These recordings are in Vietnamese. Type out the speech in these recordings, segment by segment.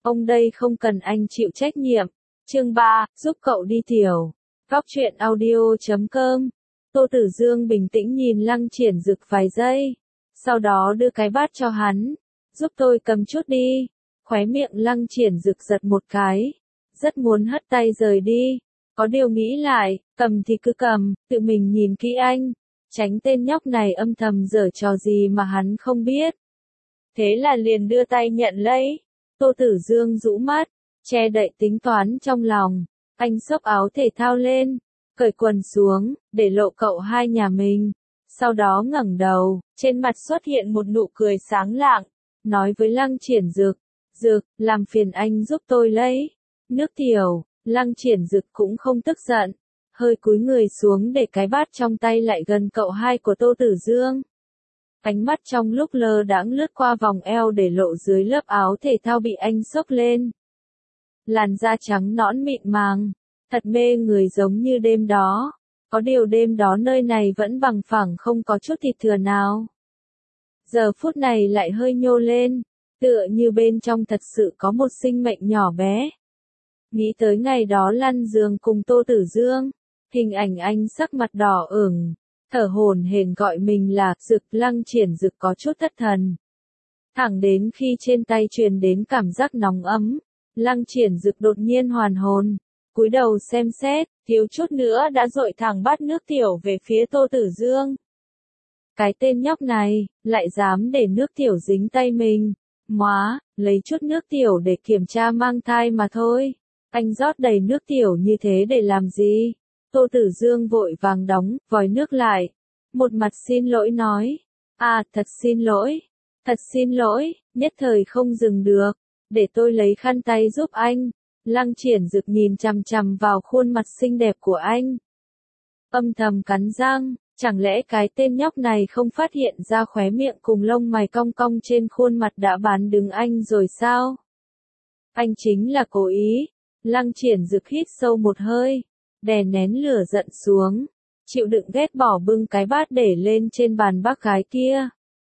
Ông đây không cần anh chịu trách nhiệm. Chương 3, giúp cậu đi tiểu. Góc truyện audio.com. Tô Tử Dương bình tĩnh nhìn Lăng Triển Dực vài giây, sau đó đưa cái bát cho hắn. Giúp tôi cầm chút đi. Khóe miệng Lăng Triển Dực giật một cái, rất muốn hất tay rời đi. Có điều nghĩ lại, cầm thì cứ cầm, tự mình nhìn kỹ anh, tránh tên nhóc này âm thầm giở trò gì mà hắn không biết. Thế là liền đưa tay nhận lấy. Tô Tử Dương rũ mắt, che đậy tính toán trong lòng. Anh xốc áo thể thao lên, cởi quần xuống, để lộ cậu hai nhà mình. Sau đó ngẩng đầu, trên mặt xuất hiện một nụ cười sáng lạng, nói với Lăng Triển Dực, Dực, làm phiền anh giúp tôi lấy nước tiểu. Lăng Triển Dực cũng không tức giận, hơi cúi người xuống để cái bát trong tay lại gần cậu hai của Tô Tử Dương. Ánh mắt trong lúc lơ đãng lướt qua vòng eo để lộ dưới lớp áo thể thao bị anh xốc lên. Làn da trắng nõn mịn màng, thật mê người giống như đêm đó. Có điều đêm đó nơi này vẫn bằng phẳng không có chút thịt thừa nào. Giờ phút này lại hơi nhô lên, tựa như bên trong thật sự có một sinh mệnh nhỏ bé. Nghĩ tới ngày đó lăn giường cùng Tô Tử Dương, hình ảnh anh sắc mặt đỏ ửng, thở hổn hển gọi mình là Dực. Lăng Triển Dực có chút thất thần. Thẳng đến khi trên tay truyền đến cảm giác nóng ấm, Lăng Triển Dực đột nhiên hoàn hồn, cúi đầu xem xét, thiếu chút nữa đã dội thẳng bát nước tiểu về phía Tô Tử Dương. Cái tên nhóc này, lại dám để nước tiểu dính tay mình. Móa, lấy chút nước tiểu để kiểm tra mang thai mà thôi. Anh rót đầy nước tiểu như thế để làm gì? Tô Tử Dương vội vàng đóng vòi nước lại. Một mặt xin lỗi nói. Thật xin lỗi, nhất thời không dừng được. Để tôi lấy khăn tay giúp anh. Lăng Triển Dực nhìn chằm chằm vào khuôn mặt xinh đẹp của anh. Âm thầm cắn răng, chẳng lẽ cái tên nhóc này không phát hiện ra khóe miệng cùng lông mày cong cong trên khuôn mặt đã bán đứng anh rồi sao? Anh chính là cố ý. Lăng Triển Dực hít sâu một hơi, đè nén lửa giận xuống, chịu đựng ghét bỏ bưng cái bát để lên trên bàn bác gái kia.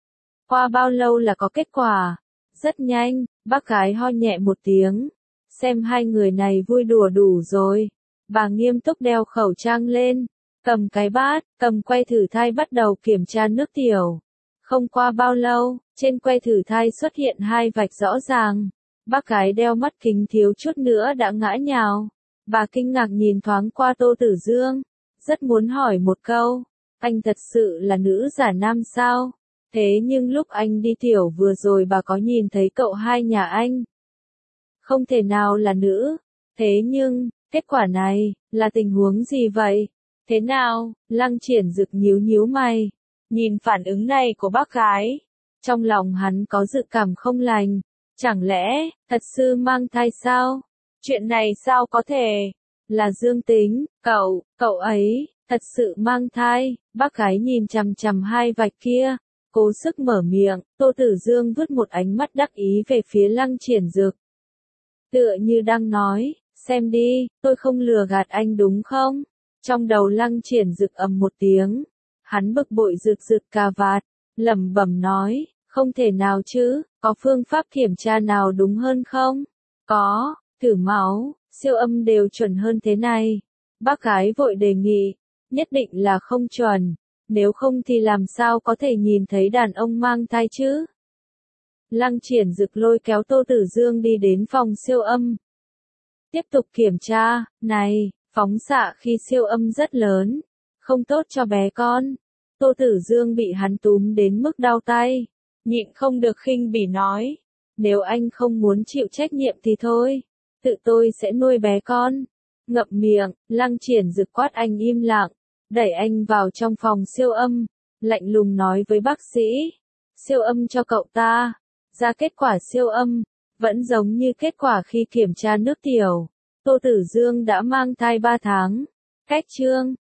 Qua bao lâu là có kết quả? Rất nhanh, bác gái ho nhẹ một tiếng. Xem hai người này vui đùa đủ rồi. Bà nghiêm túc đeo khẩu trang lên, cầm cái bát, cầm que thử thai bắt đầu kiểm tra nước tiểu. Không qua bao lâu, trên que thử thai xuất hiện hai vạch rõ ràng. Bác gái đeo mắt kính thiếu chút nữa đã ngã nhào. Bà kinh ngạc nhìn thoáng qua Tô Tử Dương, rất muốn hỏi một câu, anh thật sự là nữ giả nam sao? Thế nhưng lúc anh đi tiểu vừa rồi bà có nhìn thấy cậu hai nhà anh? Không thể nào là nữ. Thế nhưng, kết quả này, là tình huống gì vậy? Thế nào? Lăng Triển Dực nhíu nhíu mày, nhìn phản ứng này của bác gái. Trong lòng hắn có dự cảm không lành. Chẳng lẽ, thật sự mang thai sao? Chuyện này sao có thể? Là dương tính, cậu ấy, thật sự mang thai. Bác gái nhìn chằm chằm hai vạch kia, cố sức mở miệng. Tô Tử Dương vứt một ánh mắt đắc ý về phía Lăng Triển Dực. Tựa như đang nói, xem đi, tôi không lừa gạt anh đúng không? Trong đầu Lăng Triển Dực ầm một tiếng, hắn bực bội rực cà vạt, lẩm bẩm nói, không thể nào chứ, có phương pháp kiểm tra nào đúng hơn không? Có, thử máu, siêu âm đều chuẩn hơn thế này. Bác gái vội đề nghị, nhất định là không chuẩn, nếu không thì làm sao có thể nhìn thấy đàn ông mang thai chứ? Lăng Triển Dực lôi kéo Tô Tử Dương đi đến phòng siêu âm. Tiếp tục kiểm tra, này, phóng xạ khi siêu âm rất lớn, không tốt cho bé con. Tô Tử Dương bị hắn túm đến mức đau tay, nhịn không được khinh bỉ nói, nếu anh không muốn chịu trách nhiệm thì thôi, tự tôi sẽ nuôi bé con. Ngậm miệng, Lăng Triển Dực quát anh im lặng, đẩy anh vào trong phòng siêu âm, lạnh lùng nói với bác sĩ, siêu âm cho cậu ta. Ra kết quả siêu âm, vẫn giống như kết quả khi kiểm tra nước tiểu. Tô Tử Dương đã mang thai 3 tháng. Cách chương